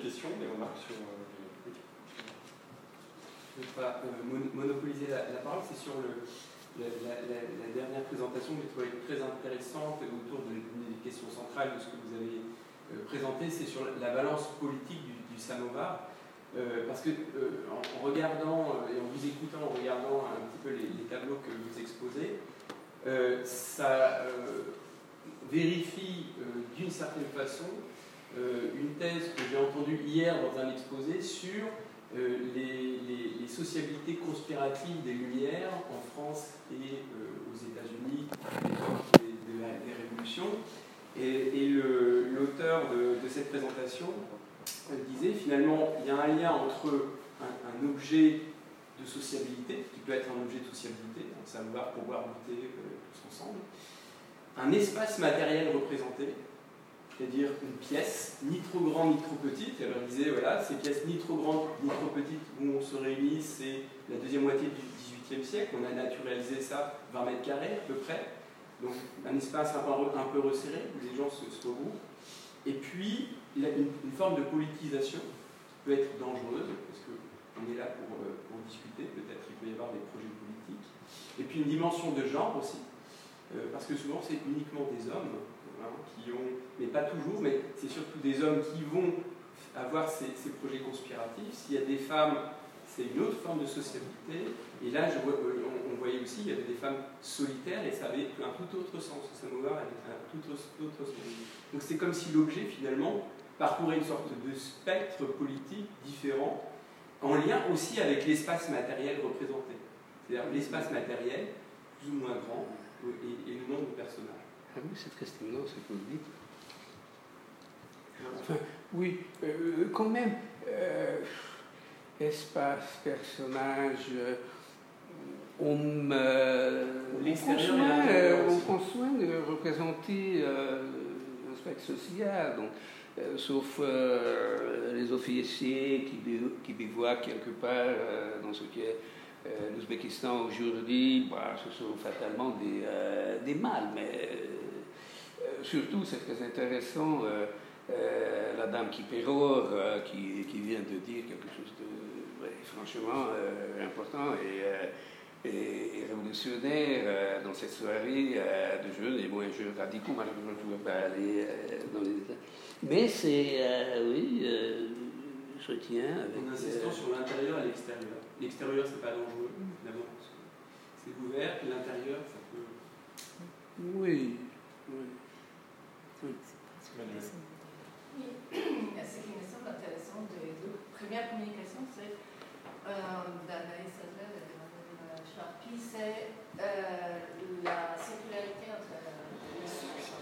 questions, des remarques sur... Je ne vais pas monopoliser la parole, c'est sur la dernière présentation que j'ai trouvée très intéressante autour des questions centrales de ce que vous avez présenté, c'est sur la balance politique du samovar. Parce que en regardant et en vous écoutant, en regardant un petit peu les tableaux que vous exposez, ça vérifie d'une certaine façon une thèse que j'ai entendue hier dans un exposé sur les sociabilités conspiratives des Lumières en France et aux États-Unis des révolutions. Et l'auteur de cette présentation disait finalement il y a un lien entre un objet de sociabilité, qui peut être un objet de sociabilité, un savoir, pouvoir lutter tous ensemble, un espace matériel représenté, c'est-à-dire une pièce, ni trop grande ni trop petite. Alors il disait, voilà, ces pièces ni trop grandes ni trop petites où on se réunit, c'est la deuxième moitié du XVIIIe siècle, on a naturalisé ça 20 mètres carrés à peu près, donc un espace un peu resserré, où les gens se regroupent. Et puis, une forme de politisation qui peut être dangereuse, parce qu'on est là pour discuter, peut-être il peut y avoir des projets politiques. Et puis une dimension de genre aussi, parce que souvent c'est uniquement des hommes, qui ont, mais pas toujours, mais c'est surtout des hommes qui vont avoir ces projets conspiratifs. S'il y a des femmes, c'est une autre forme de sociabilité. Et là, on voyait aussi, il y avait des femmes solitaires, et ça avait un tout autre sens. Le samovar avait un tout autre sens. Donc c'est comme si l'objet, finalement, parcourait une sorte de spectre politique différent, en lien aussi avec l'espace matériel représenté. C'est-à-dire l'espace matériel, plus ou moins grand, et le nombre de personnages. Ah oui, c'est très stimulant ce que vous dites. Enfin, oui, quand même, espace, personnage, on prend soin de représenter un spectre social, donc, sauf les officiers qui bivouaquent quelque part dans ce qui est l'Ouzbékistan aujourd'hui, ce sont fatalement des mâles, mais surtout c'est très intéressant la dame Kipéror qui vient de dire quelque chose de franchement important et révolutionnaire dans cette soirée de jeunes et moins jeunes radicaux. Malheureusement, je ne pouvais pas aller dans les détails. Mais c'est, oui, je retiens. En insistant sur l'intérieur et l'extérieur. L'extérieur, c'est pas dangereux, évidemment, parce que c'est ouvert, puis l'intérieur, ça peut. Oui. Ce qui me semble intéressant de première communication, c'est d'Anaïs Adler et de Mme Charpie, c'est la circularité entre les sources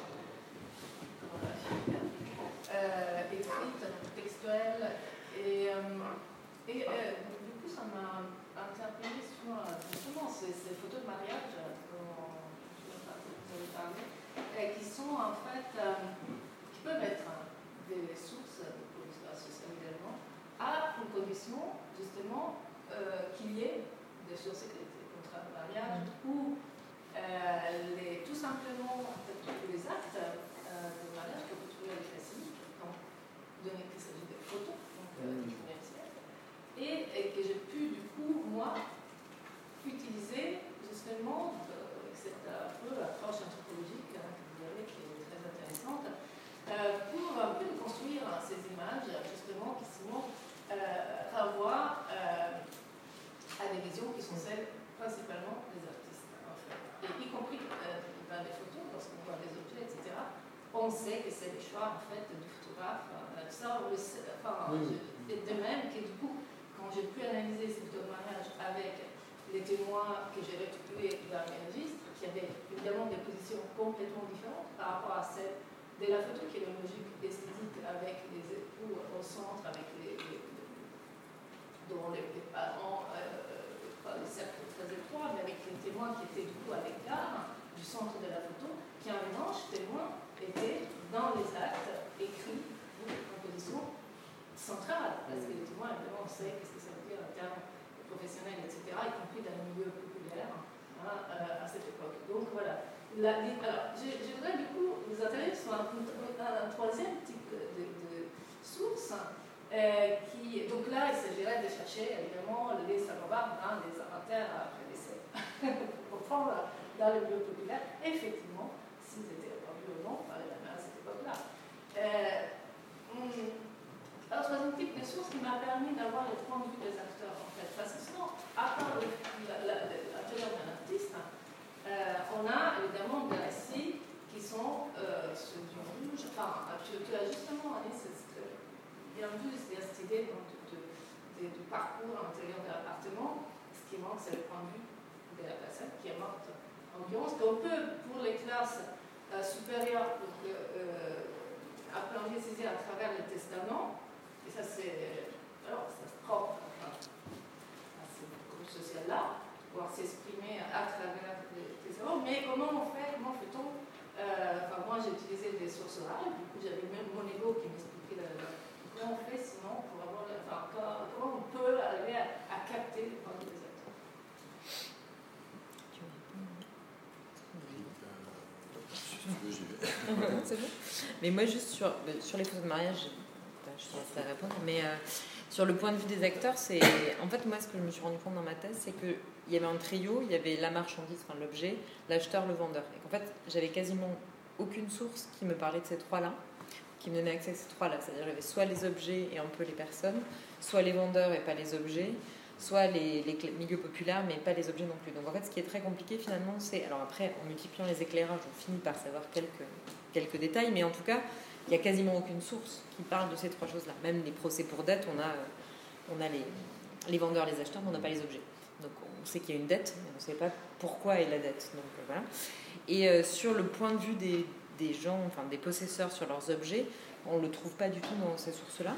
écrites, textuelles, et du coup, ça m'a interpellé sur justement ces photos de mariage dont vous avez parlé, qui sont en fait, qui peuvent être des sources pour l'histoire sociale également, à une condition justement qu'il y ait des sources écrites, des contrats de mariage, ou tout simplement en fait, tous les actes de mariage que vous trouvez avec la CIVIC, donné qu'il s'agit de photos, donc du première siècle, et que j'ai pu du coup, moi, utiliser justement avec cette approche anthropologique que vous avez, qui est très intéressante, pour un peu construire ces images justement qui souvent renvoient à des visions qui sont celles principalement des artistes en fait. Et y compris dans les photos, lorsqu'on voit des objets, etc., on sait que c'est le choix en fait du photographe. Et de même que du coup, quand j'ai pu analyser ces photos de mariage avec les témoins que j'ai récupérés dans mes registres, qui avaient évidemment des positions complètement différentes par rapport à celles de la photo qui est une logique esthétique avec les époux au centre, avec dont les parents, pas le cercle très étroit, mais avec les témoins qui étaient du coup à l'écart du centre de la photo, qui en revanche, témoins étaient dans les actes écrits en position centrale, parce que les témoins, évidemment, on sait qu'est-ce que ça veut dire en termes professionnels, etc., y compris dans le milieu populaire à cette époque. Donc voilà. Alors, je voudrais du coup vous intéresser sur un troisième type de source Donc là, il s'agirait de chercher évidemment les savoir dans les inventaires prédécesseurs pour prendre dans le milieu populaire, effectivement, s'ils étaient répandus ou non par les mêmes à cette époque-là. Alors, troisième type de source qui m'a permis d'avoir le point de vue des acteurs, en fait. Parce que sinon, à part l'intérieur d'un artiste, on a évidemment des récits qui sont ceux du rouge. Enfin, tu as justement, Alice, bien vu cette idée du parcours à l'intérieur de l'appartement. Ce qui manque, c'est le point de vue de la personne qui est morte. En l'occurrence, qu'on peut, pour les classes supérieures, appréhender ces à travers le testament. Et ça, c'est propre à ce groupe social-là, pouvoir s'exprimer à travers les testaments. Mais comment on fait, comment fait-on moi, j'ai utilisé des sources orales, du coup, j'avais même mon ego qui m'expliquait comment on fait sinon pour avoir. Comment on peut arriver à capter les points de vue des acteurs. C'est bon. Mais moi, juste sur les photos de mariage, je te laisserai répondre, mais sur le point de vue des acteurs, c'est en fait moi ce que je me suis rendu compte dans ma thèse, c'est qu'il y avait un trio, il y avait la marchandise, enfin l'objet, l'acheteur, le vendeur, et qu'en fait j'avais quasiment aucune source qui me parlait de ces trois-là, qui me donnait accès à ces trois-là, c'est-à-dire j'avais soit les objets et un peu les personnes, soit les vendeurs et pas les objets, soit les milieux populaires mais pas les objets non plus. Donc en fait ce qui est très compliqué finalement, c'est, alors après en multipliant les éclairages on finit par savoir quelques détails, mais en tout cas il n'y a quasiment aucune source qui parle de ces trois choses-là. Même les procès pour dette, on a les vendeurs, les acheteurs, mais on n'a pas les objets. Donc on sait qu'il y a une dette, mais on ne sait pas pourquoi est la dette. Donc voilà. Et sur le point de vue des gens, enfin des possesseurs sur leurs objets, on ne le trouve pas du tout dans ces sources-là.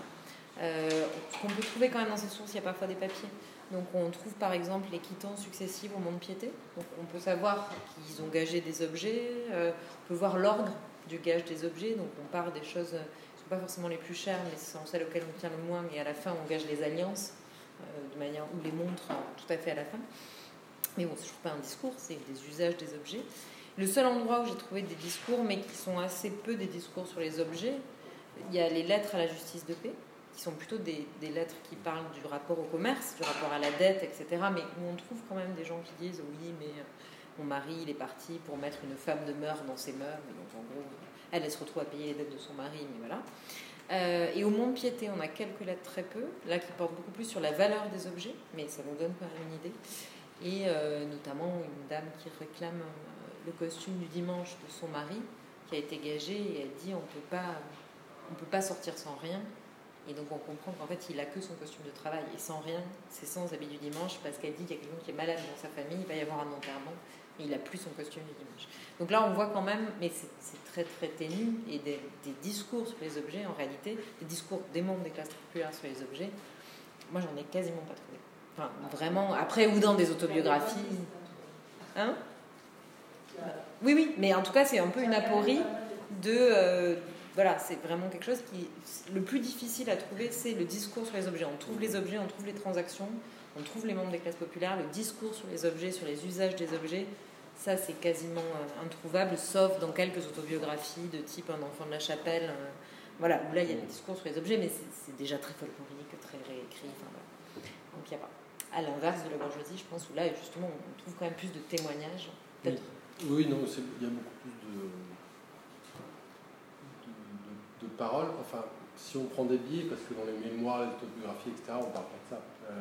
Ce qu'on peut trouver quand même dans ces sources, il y a parfois des papiers. Donc on trouve par exemple les quittances successives au mont-de-piété. Donc on peut savoir qu'ils ont gagé des objets, on peut voir l'ordre du gage des objets, donc on part des choses qui ne sont pas forcément les plus chères, mais ce sont celles auxquelles on tient le moins, et à la fin on gage les alliances, de manière, ou les montres tout à fait à la fin. Mais bon, c'est toujours pas un discours, c'est des usages des objets. Le seul endroit où j'ai trouvé des discours, mais qui sont assez peu des discours sur les objets, il y a les lettres à la justice de paix, qui sont plutôt des lettres qui parlent du rapport au commerce, du rapport à la dette, etc., mais où on trouve quand même des gens qui disent « oui, mais... mon mari, il est parti pour mettre une femme de mœurs dans ses mœurs. » Et donc, en gros, elle se retrouve à payer les dettes de son mari, mais voilà. Et au mont-de-piété, on a quelques lettres très peu, là, qui portent beaucoup plus sur la valeur des objets, mais ça nous donne quand même une idée. Et notamment, une dame qui réclame le costume du dimanche de son mari, qui a été gagé, et elle dit, on peut pas sortir sans rien. Et donc, on comprend qu'en fait, il n'a que son costume de travail. Et sans rien, c'est sans habit du dimanche, parce qu'elle dit qu'il y a quelqu'un qui est malade dans sa famille, il va y avoir un enterrement, et il n'a plus son costume du dimanche. Donc là, on voit quand même, mais c'est très très ténu, et des discours sur les objets, en réalité, des discours des membres des classes populaires sur les objets, moi, j'en ai quasiment pas trouvé. Enfin, vraiment, après, ou dans des autobiographies. Hein ? Oui, mais en tout cas, c'est un peu une aporie de... voilà, c'est vraiment quelque chose qui... Le plus difficile à trouver, c'est le discours sur les objets. On trouve les objets, on trouve les transactions, on trouve les membres des classes populaires, le discours sur les objets, sur les usages des objets, ça, c'est quasiment introuvable, sauf dans quelques autobiographies de type Un enfant de la chapelle, voilà, où là, il y a des discours sur les objets, mais c'est déjà très folklorique, très réécrit, enfin, voilà. Donc, il n'y a pas. À l'inverse de la bourgeoisie, je pense, où là, justement, on trouve quand même plus de témoignages, peut-être. Oui, non, il y a beaucoup plus de paroles. Enfin, si on prend des biais, parce que dans les mémoires, les autobiographies, etc., on ne parle pas de ça.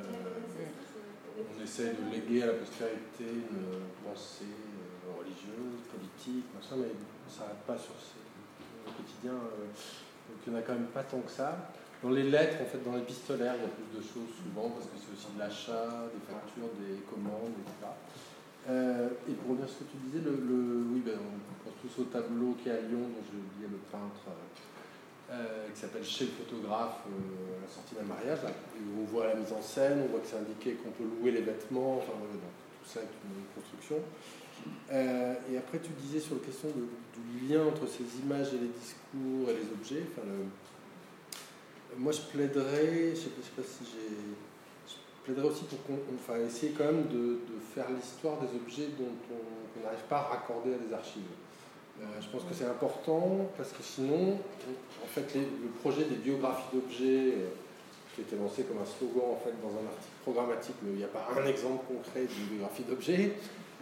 On essaie de léguer à la postérité une pensée religieuse, politique, machin, mais on ne s'arrête pas sur au quotidien. Donc il n'y en a quand même pas tant que ça. Dans les lettres, en fait, dans l'épistolaire, il y a plus de choses souvent, parce que c'est aussi de l'achat, des factures, des commandes, etc. Et pour revenir à ce que tu disais, oui, on pense tous au tableau qui est à Lyon, dont je disais le peintre, qui s'appelle Chez le photographe, à la sortie d'un mariage, là, où on voit la mise en scène, on voit que c'est indiqué qu'on peut louer les vêtements, enfin voilà, donc, tout ça est une construction. Et après, tu disais sur la question du lien entre ces images et les discours et les objets. Enfin, moi, je plaiderais, je sais pas si je plaiderais aussi pour qu'on essayer quand même de faire l'histoire des objets dont on n'arrive pas à raccorder à des archives. Je pense que c'est important parce que sinon, en fait, le projet des biographies d'objets qui a été lancé comme un slogan en fait, dans un article programmatique, mais il n'y a pas un exemple concret d'une biographie d'objet.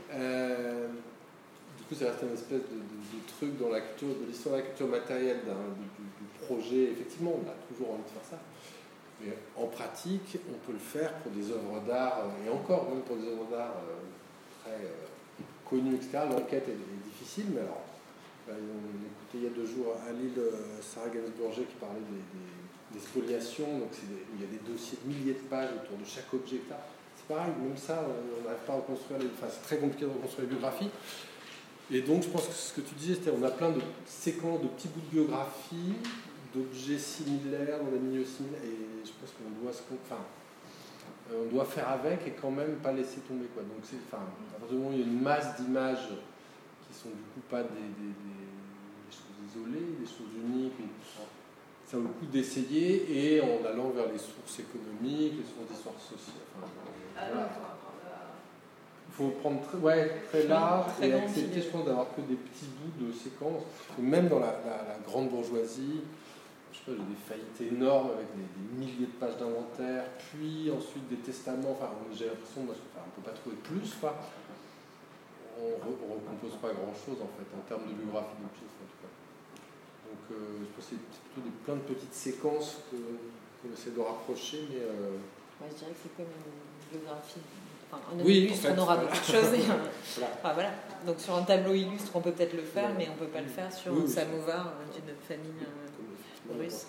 Du coup, ça reste une espèce de truc dans la culture, de l'histoire de la culture matérielle du projet. Effectivement, on a toujours envie de faire ça. Mais en pratique, on peut le faire pour des œuvres d'art, et encore, même pour des œuvres d'art très connues, etc. L'enquête est difficile, mais alors, on écoutait il y a 2 jours à Lille Sarah Gainsbourg qui parlait des spoliations, donc il y a des dossiers de milliers de pages autour de chaque objet, etc. C'est pareil, même ça, on n'arrive pas à reconstruire c'est très compliqué de reconstruire les biographies. Et donc, je pense que ce que tu disais, c'était on a plein de séquences, de petits bouts de biographie, d'objets similaires, dans des milieux similaires, et je pense qu'on doit on doit faire avec et quand même pas laisser tomber, quoi. Donc, à partir du moment où il y a une masse d'images qui sont du coup pas des choses isolées, des choses uniques, ça vaut le coup d'essayer, et en allant vers les sources économiques, les sources d'histoire sociale. Voilà. Il faut prendre très large et accepter, je pense, d'avoir que des petits bouts de séquences. Même dans la grande bourgeoisie, je sais pas, j'ai des faillites énormes avec des milliers de pages d'inventaire, puis ensuite des testaments. J'ai l'impression, on ne peut pas trouver plus. On ne recompose pas grand-chose, en fait, en termes de biographie d'objets, en tout cas. Donc, je pense que c'est plutôt plein de petites séquences qu'on essaie de rapprocher, mais... Moi, je dirais que c'est comme une biographie. Un oui, illustre, en fait, on aura beaucoup de choses. Voilà. Voilà. Donc sur un tableau illustre, on peut peut-être le faire, mais on ne peut pas le faire sur un oui, samovar d'une famille russe.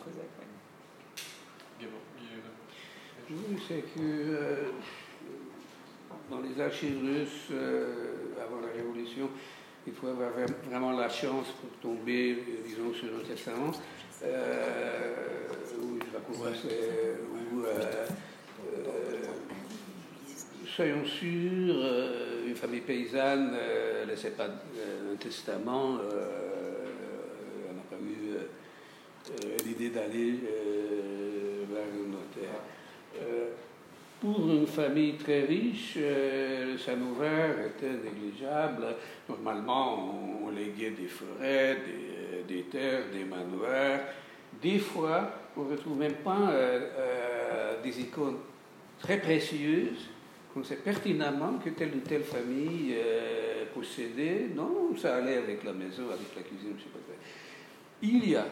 Oui, c'est que dans les archives russes, avant la Révolution, il faut avoir vraiment la chance pour tomber, disons, sur un testament, où je racontais, soyons sûrs, une famille paysanne ne laissait pas un testament, on n'a pas eu l'idée d'aller vers le notaire. Pour une famille très riche, le samovar était négligeable. Normalement, on léguait des forêts, des terres, des manoirs. Des fois, on ne retrouve même pas des icônes très précieuses. On sait pertinemment que telle ou telle famille possédait. Non, ça allait avec la maison, avec la cuisine, je ne sais pas quoi. Il y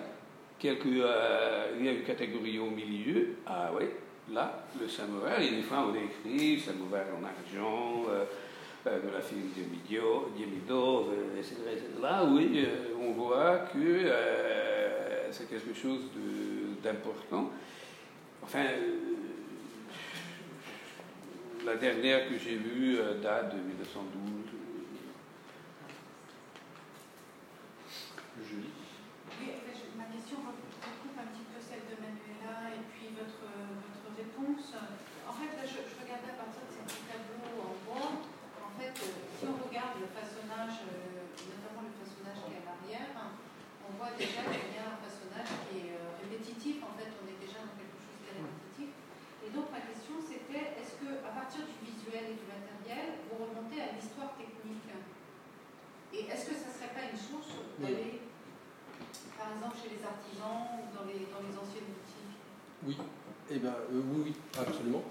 a une catégorie au milieu. Ah oui, là, le samovar. Et des fois, on écrit samovar en argent, de la fille de Diemido, etc. Là, oui, on voit que c'est quelque chose d'important. Enfin. La dernière que j'ai vue date de 1912. Julie. Oui, ma question recoupe un petit peu celle de Manuela et puis votre réponse. En fait, là, je regardais à partir de ces petits tableaux en bois. En fait, si on regarde le façonnage, notamment le façonnage qui est à l'arrière, on voit déjà qu'il y a un façonnage qui est répétitif. En fait, on est déjà dans quelque chose qui est répétitif. Et donc, ma question, c'était, est-ce qu'à partir du visuel et du matériel, vous remontez à l'histoire technique? Et est-ce que ça ne serait pas une source d'aller, par exemple, chez les artisans ou dans les anciennes boutiques? Oui, oui, absolument.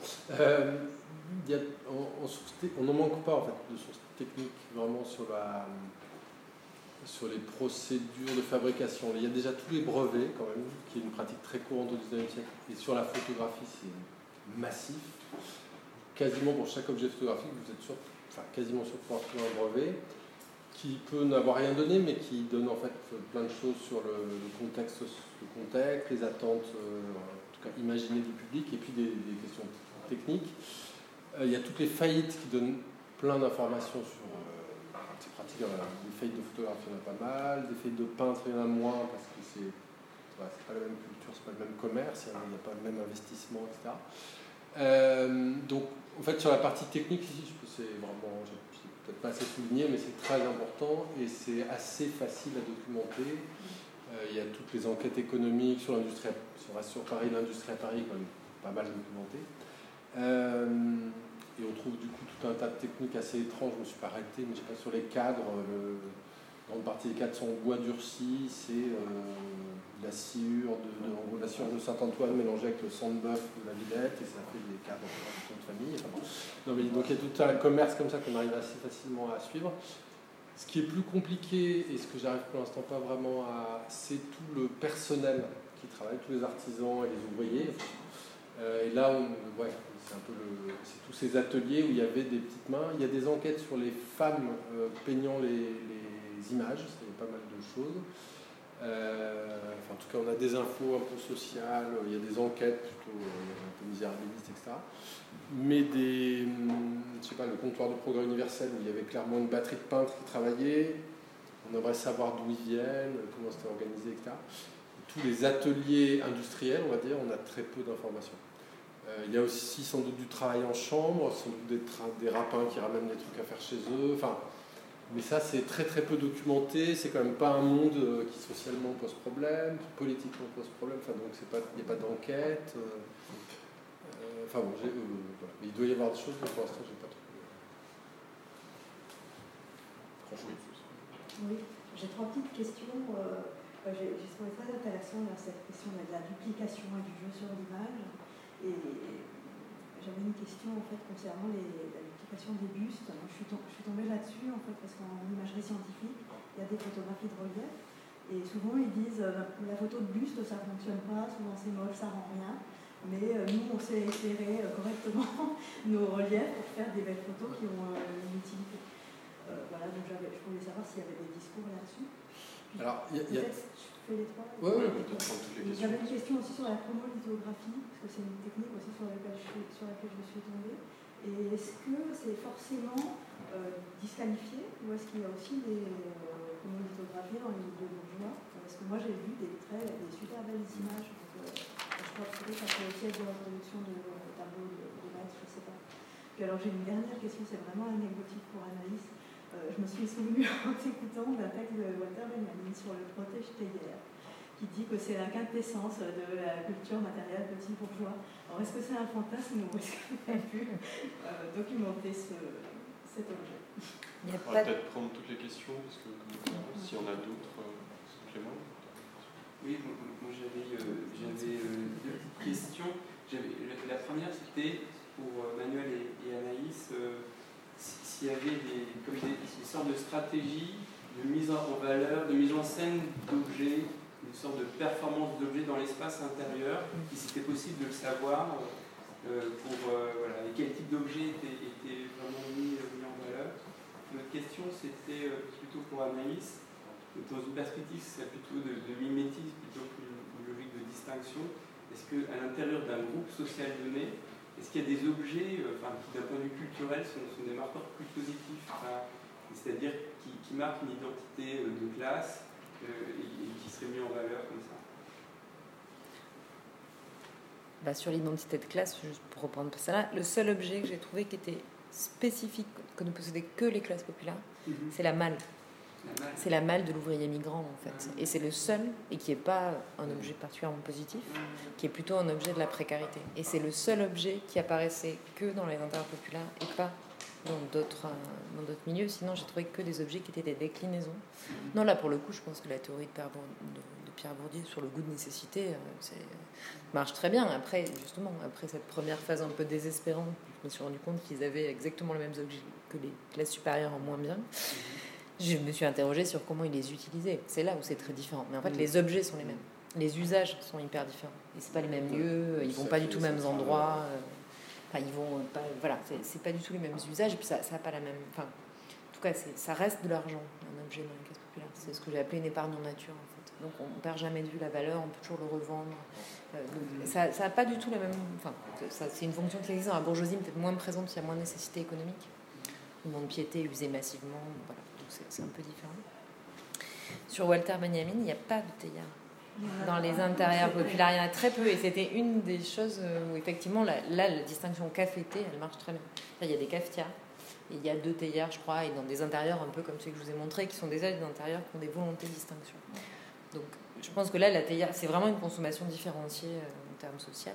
On n'en manque pas, en fait, de sources techniques, vraiment, sur les procédures de fabrication. Il y a déjà tous les brevets, quand même, qui est une pratique très courante au XIXe siècle. Et sur la photographie, c'est massif. Quasiment pour chaque objet photographique, vous êtes quasiment sûr de pouvoir trouver un brevet qui peut n'avoir rien donné, mais qui donne en fait plein de choses sur le contexte, les attentes, en tout cas imaginées du public, et puis des questions techniques. Il y a toutes les faillites qui donnent plein d'informations sur ces pratiques. Des faillites de photographie, il y en a pas mal, des faillites de peintre, il y en a moins, parce que c'est pas la même culture, c'est pas le même commerce, il n'y a pas le même investissement, etc. Donc, en fait, sur la partie technique, ici, c'est vraiment, je n'ai peut-être pas assez souligné, mais c'est très important et c'est assez facile à documenter. Il y a toutes les enquêtes économiques sur l'industrie, si on reste sur Paris, l'industrie à Paris, quand même pas mal documentée. Et on trouve du coup tout un tas de techniques assez étranges. Je me suis pas arrêté, mais je sais pas, sur les cadres, grande partie des cadres sont en bois durci, c'est la sciure de Saint-Antoine mélangée avec le sang de bœuf de la Villette, et ça fait des cadres de famille. Enfin, bon. Non, mais donc il y a tout un commerce comme ça qu'on arrive assez facilement à suivre. Ce qui est plus compliqué, et ce que j'arrive pour l'instant pas vraiment à... c'est tout le personnel qui travaille, tous les artisans et les ouvriers. Et là, c'est un peu c'est tous ces ateliers où il y avait des petites mains. Il y a des enquêtes sur les femmes peignant les images, c'est pas mal de choses. En tout cas, on a des infos un peu sociales, il y a des enquêtes plutôt un peu misérabilistes, etc. Mais le comptoir de progrès universel où il y avait clairement une batterie de peintres qui travaillaient, on aimerait savoir d'où ils viennent, comment c'était organisé, etc. Tous les ateliers industriels, on va dire, on a très peu d'informations. Il y a aussi sans doute du travail en chambre, sans doute des rapins qui ramènent des trucs à faire chez eux. Mais ça, c'est très très peu documenté. C'est quand même pas un monde qui socialement pose problème, qui politiquement pose problème. Donc il n'y a pas d'enquête. Voilà. Mais il doit y avoir des choses, mais pour l'instant, j'ai pas trouvé grand-chose. Oui, j'ai 3 petites questions. J'ai trouvé très intéressant cette question de la duplication et du jeu sur l'image. Et j'avais une question en fait concernant la duplication des bustes. Moi, je suis tombée là-dessus en fait parce qu'en imagerie scientifique, il y a des photographies de relief et souvent ils disent la photo de buste ça fonctionne pas, souvent c'est moche, ça rend rien. Mais nous on sait éclairer correctement nos reliefs pour faire des belles photos qui ont une utilité. Voilà, donc je voulais savoir s'il y avait des discours là-dessus. Alors, je fais les 3. Oui, on peut prendre toutes les questions. J'avais une question aussi sur la chromolithographie, parce que c'est une technique aussi sur laquelle je suis tombée. Et est-ce que c'est forcément disqualifié, ou est-ce qu'il y a aussi des chromolithographies dans les livres de bourgeois? Parce que moi j'ai vu des super belles images. Donc, je crois que ça peut aussi être de la reproduction de tableaux de maître, je ne sais pas. Puis alors j'ai une dernière question, c'est vraiment anecdotique pour Anaïs. Je me suis souvenue en t'écoutant d'un texte de Walter Benjamin sur le protège-théière, qui dit que c'est la quintessence de la culture matérielle petit bourgeois. Alors est-ce que c'est un fantasme ou est-ce que tu as pu documenter cet objet? On va peut-être prendre toutes les questions, parce que si on a d'autres suppléments. Oui, moi j'avais 2 petites questions. La première c'était pour Manuel et Anaïs. S'il y avait une sorte de stratégie de mise en valeur, de mise en scène d'objets, une sorte de performance d'objets dans l'espace intérieur, si c'était possible de le savoir, et quel type d'objet était vraiment mis en valeur. L'autre question, c'était plutôt pour Anaïs, dans une perspective plutôt de mimétisme plutôt qu'une logique de distinction. Est-ce qu'à l'intérieur d'un groupe social donné, est-ce qu'il y a des objets qui, d'un point de vue culturel, sont des marqueurs plus positifs, c'est-à-dire qui marquent une identité de classe et qui seraient mis en valeur comme ça? Sur l'identité de classe, juste pour reprendre ça là, le seul objet que j'ai trouvé qui était spécifique, que ne possédaient que les classes populaires, c'est la malle. C'est la malle de l'ouvrier migrant en fait, et c'est le seul, et qui n'est pas un objet particulièrement positif, qui est plutôt un objet de la précarité, et c'est le seul objet qui apparaissait que dans les intérieurs populaires et pas dans d'autres milieux. Sinon j'ai trouvé que des objets qui étaient des déclinaisons. Non, là pour le coup je pense que la théorie de Pierre Bourdieu sur le goût de nécessité marche très bien. Après cette première phase un peu désespérante, je me suis rendu compte qu'ils avaient exactement les mêmes objets que les classes supérieures en moins bien. Je me suis interrogée sur comment ils les utilisaient. C'est là où c'est très différent. Mais en fait, les objets sont les mêmes. Les usages sont hyper différents. Et c'est pas les mêmes lieux, ils vont pas du tout aux mêmes endroits. Ils vont pas. Voilà, c'est pas du tout les mêmes usages. Et puis ça a pas la même. En tout cas, ça reste de l'argent, un objet dans les classes populaires. C'est ce que j'ai appelé une épargne en nature, en fait. Donc on perd jamais de vue la valeur, on peut toujours le revendre. Ça a pas du tout la même. C'est une fonction qui existe dans la bourgeoisie, peut-être moins présente, il y a moins de nécessité économique. Le monde piété, usé massivement. Voilà. C'est un peu différent. Sur Walter Benjamin, il n'y a pas de théière dans les intérieurs populaires. Il y en a très peu. Et c'était une des choses où, effectivement, la distinction café-thé, elle marche très bien. Il y a des cafetières. Et il y a 2 théières, je crois, et dans des intérieurs un peu comme ceux que je vous ai montrés, qui sont des intérieurs qui ont des volontés de distinction. Donc, je pense que là, la théière, c'est vraiment une consommation différenciée en termes sociaux.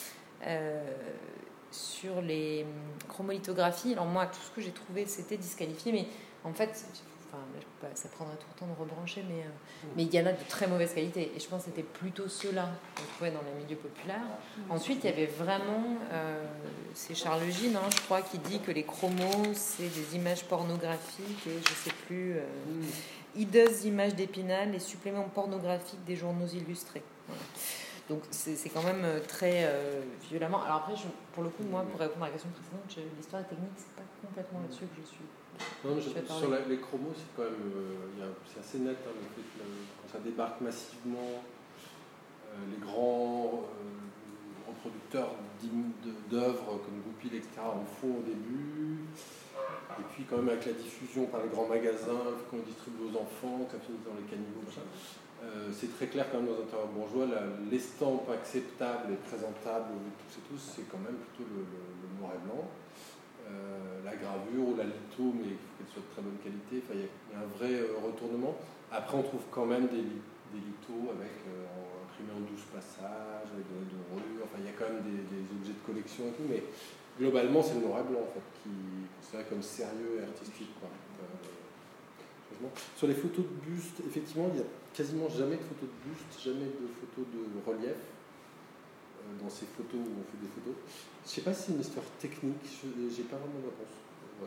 Sur les chromolithographies, alors moi, tout ce que j'ai trouvé, c'était disqualifié, mais en fait, enfin, ça prendrait tout le temps de rebrancher, mais il y en a de très mauvaise qualité. Et je pense que c'était plutôt ceux-là qu'on trouvait dans les milieux populaires. Ensuite, il y avait vraiment, c'est Charles Gine, je crois, qui dit que les chromos, c'est des images pornographiques et je ne sais plus, hideuses images d'Épinal, les suppléments pornographiques des journaux illustrés. Voilà. Donc c'est quand même très violemment. Alors après, pour le coup, moi, pour répondre à la question précédente, l'histoire des techniques, c'est pas complètement là-dessus que je suis. Non, sur les chromos, c'est quand même, c'est assez net, hein, le fait que quand ça débarque massivement, les grands reproducteurs d'œuvres comme Goupil, etc., en font au début. Et puis quand même avec la diffusion par les grands magasins qu'on distribue aux enfants, que ça finit dans les caniveaux, c'est très clair quand même dans un intérieur bourgeois, l'estampe acceptable et présentable de tous, c'est quand même plutôt le noir et blanc. La gravure ou la litho, mais il faut qu'elle soit de très bonne qualité. Enfin, il y a un vrai retournement. Après, on trouve quand même des lithos avec imprimés en 12 passages, avec de dorures. Enfin, il y a quand même des objets de collection et tout, mais globalement, c'est le noir et blanc en fait, qui est considéré comme sérieux et artistique, quoi. Sur les photos de buste, effectivement, il n'y a quasiment jamais de photos de buste, jamais de photos de relief dans ces photos où on fait des photos. Je ne sais pas si c'est une histoire technique, je n'ai pas vraiment de réponse.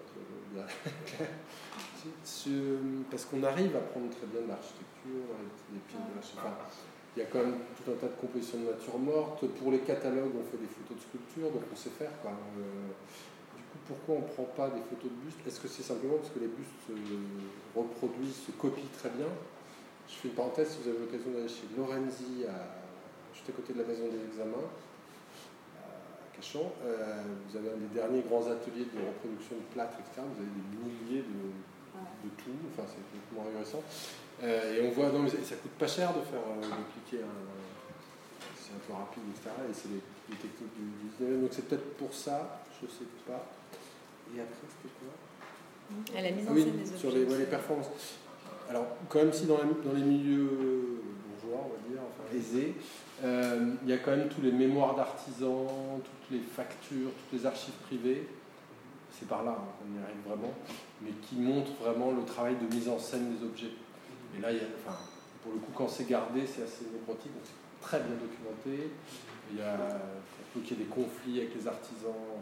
Parce qu'on arrive à prendre très bien de l'architecture, des pieds de l'architecture. Enfin, il y a quand même tout un tas de compositions de nature morte. Pour les catalogues, on fait des photos de sculpture, donc on sait faire, quoi. Du coup, pourquoi on ne prend pas des photos de bustes? Est-ce que c'est simplement parce que les bustes se reproduisent, se copient très bien? Je fais une parenthèse, si vous avez l'occasion d'aller chez Lorenzi, juste à côté de la maison des examens, à Cachan, vous avez un des derniers grands ateliers de reproduction de plâtre, etc. Vous avez des milliers de tout, enfin c'est complètement ahurissant. Et on voit, ça coûte pas cher de faire dupliquer c'est un peu rapide, etc. Et c'est les techniques du 19e, donc c'est peut-être pour ça, je sais pas. Et après, c'était quoi? À la mise en scène des objets. Sur les performances. Alors, quand même, si dans les milieux bourgeois, on va dire, enfin aisés, il y a quand même tous les mémoires d'artisans, toutes les factures, toutes les archives privées, c'est par là qu'on y arrive vraiment, mais qui montrent vraiment le travail de mise en scène des objets. Et là, pour le coup, quand c'est gardé, c'est assez nécrotique, donc c'est très bien documenté. Il y a qu'il y ait des conflits avec les artisans.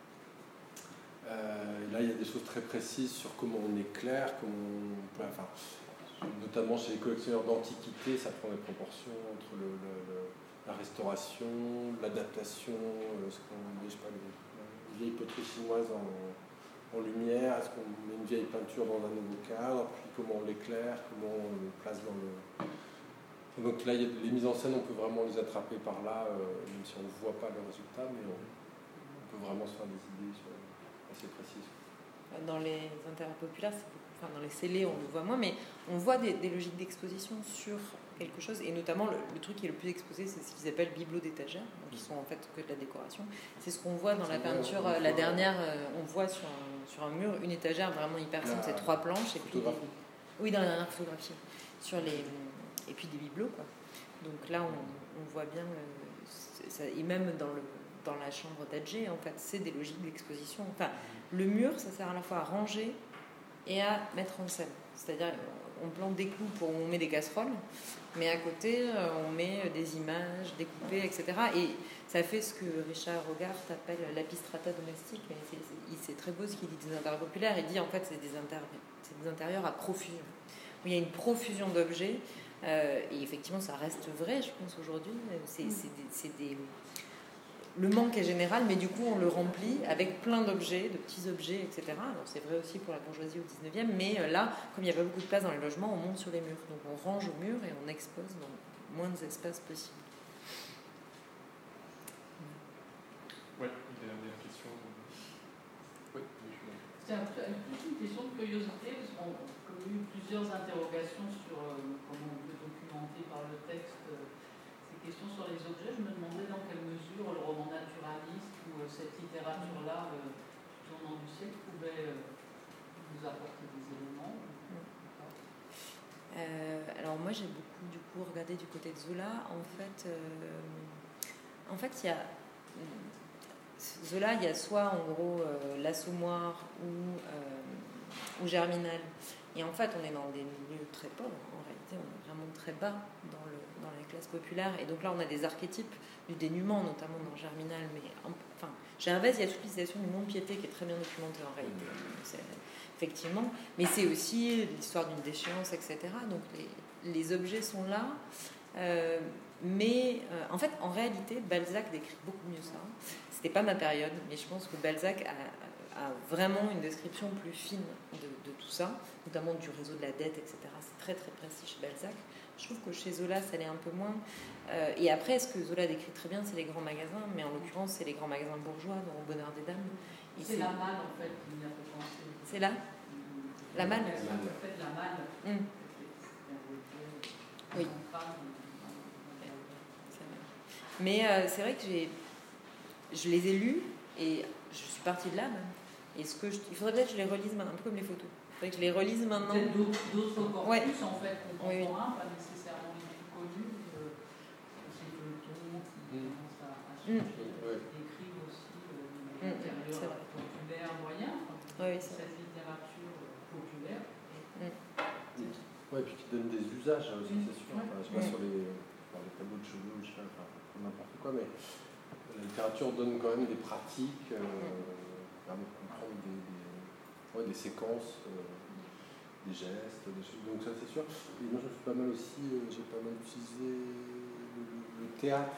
Et là, il y a des choses très précises sur comment on éclaire, notamment chez les collectionneurs d'antiquités, ça prend des proportions entre la restauration, l'adaptation, une vieille poterie chinoise en lumière, est-ce qu'on met une vieille peinture dans un nouveau cadre, puis comment on l'éclaire, comment on le place dans le... Donc là, il y a les mises en scène, on peut vraiment les attraper par là, même si on ne voit pas le résultat, mais on peut vraiment se faire des idées assez précises. Dans les intérieurs populaires, dans les scellés, on le voit moins, mais on voit des logiques d'exposition sur quelque chose, et notamment le truc qui est le plus exposé, c'est ce qu'ils appellent bibelots d'étagères, donc qui sont en fait que de la décoration. C'est ce qu'on voit dans la peinture, la dernière, on voit sur un mur une étagère vraiment hyper simple, c'est 3 planches, et puis oui, dans la dernière photographie, et puis des bibelots, quoi. Donc là, on voit bien, et même dans la chambre d'Adger, en fait, c'est des logiques d'exposition. Enfin, le mur, ça sert à la fois à ranger et à mettre en scène. C'est-à-dire, on plante des clous où on met des casseroles, mais à côté, on met des images découpées, etc. Et ça fait ce que Richard Hogarth appelle l'apistrata domestique. C'est très beau ce qu'il dit des intérieurs populaires. Il dit, en fait, c'est des intérieurs à profusion, où il y a une profusion d'objets. Et effectivement, ça reste vrai, je pense, aujourd'hui. Le manque est général, mais du coup, on le remplit avec plein d'objets, de petits objets, etc. Alors, c'est vrai aussi pour la bourgeoisie au 19e, mais là, comme il n'y a pas beaucoup de place dans les logements, on monte sur les murs. Donc, on range au mur et on expose dans moins d'espace possible. Oui, il y a des questions. Oui, c'est une question de curiosité, parce qu'on a eu plusieurs interrogations sur comment on peut documenter par le texte ces questions sur les objets. Je me demandais dans quelle mesure le roman naturaliste ou cette littérature-là, tournant du siècle, pouvait nous apporter des éléments. Alors moi, j'ai beaucoup du coup regardé du côté de Zola. En fait, il y a Zola, il y a soit en gros l'Assommoir ou Germinal Et en fait, on est dans des milieux très pauvres. En réalité, on est vraiment très bas dans la classe populaire. Et donc là, on a des archétypes du dénuement, notamment dans Germinal. Mais enfin, Gervaise, il y a toute l'utilisation du mont-piété qui est très bien documentée en réalité. Effectivement. Mais c'est aussi l'histoire d'une déchéance, etc. Donc les objets sont là. Mais en fait, en réalité, Balzac décrit beaucoup mieux ça. C'était pas ma période, mais je pense que Balzac a vraiment une description plus fine de tout ça, notamment du réseau de la dette, etc. C'est très très précis chez Balzac. Je trouve que chez Zola, ça l'est un peu moins. Et après, ce que Zola décrit très bien, c'est les grands magasins, mais en l'occurrence, c'est les grands magasins bourgeois dans Au Bonheur des Dames. Et c'est la malle, en fait, qui vient de penser. C'est là la malle. En fait, la malle. Oui. Mais c'est vrai que je les ai lus et je suis partie de là même. Et il faudrait peut-être que je les relise maintenant, un peu comme les photos. Il faudrait que je les relise maintenant. Peut-être d'autres corpus, ouais. En fait, contemporains, pas nécessairement les plus connus, ces feuilletons qui commencent à changer, décrivent aussi l'intérieur populaire moyen, cette littérature populaire. Oui, et puis qui donne des usages aussi, c'est sûr. Enfin, je sais pas, sur les tableaux de cheveux, je sais pas, n'importe quoi, mais la littérature donne quand même des pratiques, permet de comprendre des séquences, des gestes, des choses. Donc ça c'est sûr. Et moi je suis pas mal aussi, j'ai pas mal utilisé le théâtre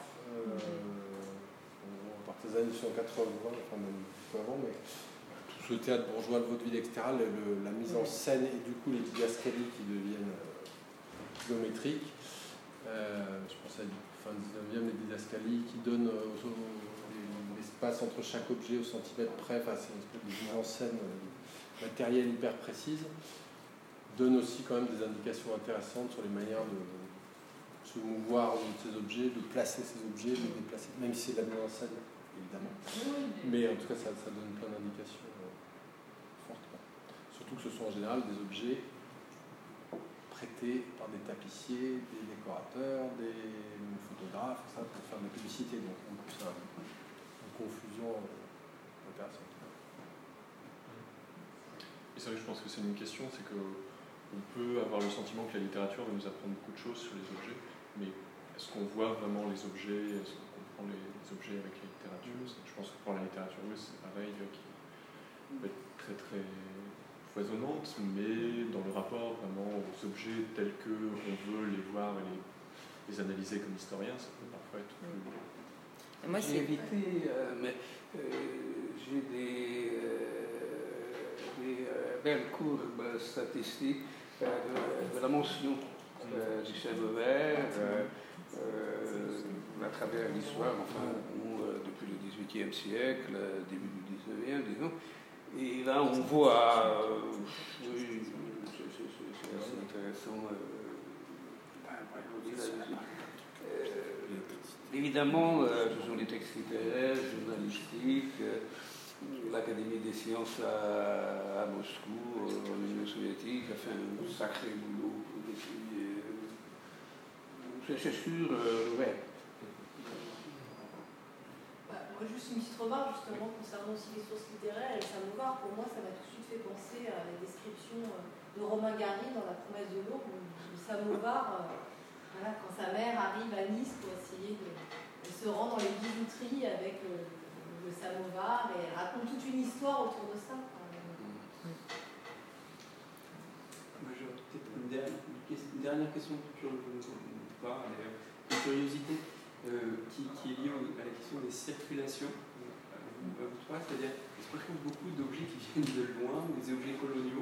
à partir des années 1980, enfin même un peu avant, mais tout le théâtre bourgeois, le vaudeville, etc., la mise en scène et du coup les didascalies qui deviennent géométriques. Je pense à la fin du 19e, les didascalies qui donnent l'espace entre chaque objet au centimètre près, enfin, c'est une espèce de mise en scène matérielle hyper précise, donne aussi quand même des indications intéressantes sur les manières de se mouvoir de ces objets, de placer ces objets, de les déplacer, même si c'est de la mise en scène, évidemment. Mais en tout cas, ça donne plein d'indications fortes. Surtout que ce sont en général des objets prêtés par des tapissiers, des décorateurs, des photographes, ça, pour faire de la publicité. Donc, en plus, c'est une confusion intéressante. Et c'est vrai que je pense que c'est une question, c'est qu'on peut avoir le sentiment que la littérature va nous apprendre beaucoup de choses sur les objets, mais est-ce qu'on voit vraiment les objets, est-ce qu'on comprend les objets avec la littérature? Je pense que pour la littérature russe, c'est pareil, qui peut être très très foisonnante, mais dans le rapport vraiment aux objets tels qu'on veut les voir et les analyser comme historien, ça peut parfois être plus... Moi, j'ai évité, mais j'ai des belles courbes statistiques de la mention du Saint-Mauvert à travers l'histoire, enfin, depuis le XVIIIe siècle, début du XIXe, disons. Et là, on voit, oui, c'est assez intéressant. Évidemment, ce sont les textes littéraires, journalistiques, l'Académie des sciences à Moscou, en Union soviétique, a fait un sacré boulot. C'est sûr, ouais. Moi, juste une petite remarque justement concernant aussi les sources littéraires et le Samovar. Pour moi, ça m'a tout de suite fait penser à la description de Romain Gary dans La Promesse de l'eau, le Samovar, voilà, quand sa mère arrive à Nice pour essayer elle se rend dans les bijouteries avec le Samovar et elle raconte toute une histoire autour de ça. Moi, j'aurais peut-être une dernière question une curiosité. Qui est lié à la question des circulations, c'est-à-dire qu'il se retrouve beaucoup d'objets qui viennent de loin, des objets coloniaux,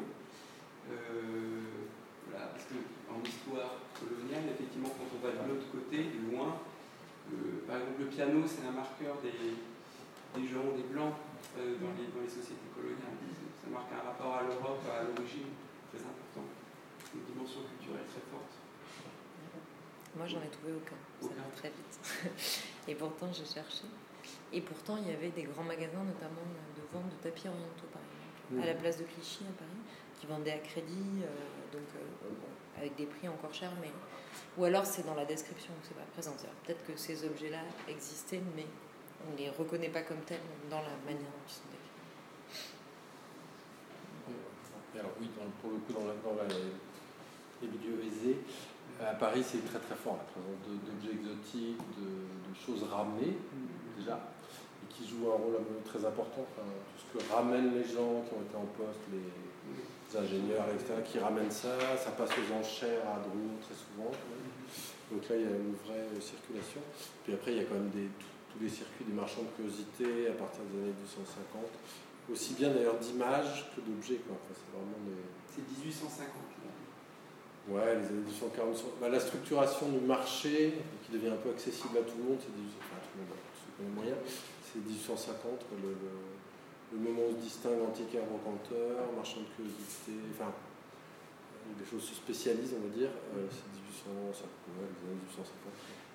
voilà, parce qu'en histoire coloniale, effectivement, quand on va de l'autre côté, de loin, par exemple le piano, c'est un marqueur des gens, des blancs dans les sociétés coloniales, ça marque un rapport à l'Europe, à l'origine, très important, une dimension culturelle très forte. Moi, j'en ai trouvé aucun. Ça va très vite. Et pourtant, j'ai cherché. Et pourtant, il y avait des grands magasins, notamment de vente de tapis orientaux, par exemple, à la place de Clichy, à Paris, qui vendaient à crédit, avec des prix encore chers. Mais... Ou alors, c'est dans la description, c'est pas présenté. Peut-être que ces objets-là existaient, mais on ne les reconnaît pas comme tels dans la manière dont ils sont décrits. Alors oui, pour le coup, dans les milieux aisés, à Paris, c'est très très fort, la présence d'objets exotiques, de choses ramenées, déjà, et qui jouent un rôle très important. Enfin, tout ce que ramènent les gens qui ont été en poste, les ingénieurs, etc., qui ramènent ça passe aux enchères à Drou très souvent. Donc là, il y a une vraie circulation. Puis après, il y a quand même tous les circuits des marchands de curiosités à partir des années 250. Aussi bien d'ailleurs d'images que d'objets. Enfin, c'est vraiment C'est 1850. Ouais, les années 1840. La structuration du marché, qui devient un peu accessible à tout le monde, c'est tout le monde, ceux qui ont les moyens, c'est 1850, le moment où se distingue antiquaire, brocanteur, marchand de curiosités, enfin, des choses se spécialisent, on va dire, c'est 1850, les années 1850.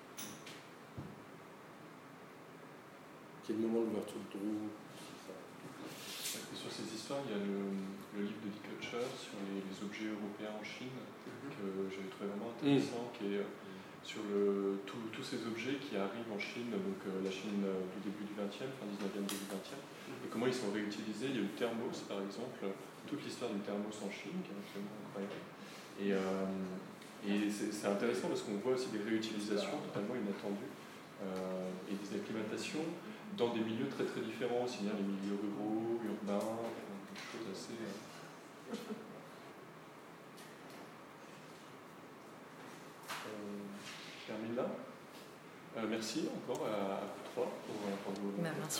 Qui est le moment de l'ouverture de Drou. Sur ces histoires, il y a le livre de Dick Hutcher sur les objets européens en Chine, que j'avais trouvé vraiment intéressant, qui est sur tous ces objets qui arrivent en Chine, donc la Chine du début du XXe, fin 19e, début 20e, et comment ils sont réutilisés. Il y a eu le thermos, par exemple, toute l'histoire du thermos en Chine, qui est absolument incroyable. Et c'est intéressant parce qu'on voit aussi des réutilisations totalement inattendues et des acclimatations dans des milieux très très différents, aussi bien les milieux ruraux, urbains, des choses assez... Je termine là. Merci encore à vous trois pour vos... Merci.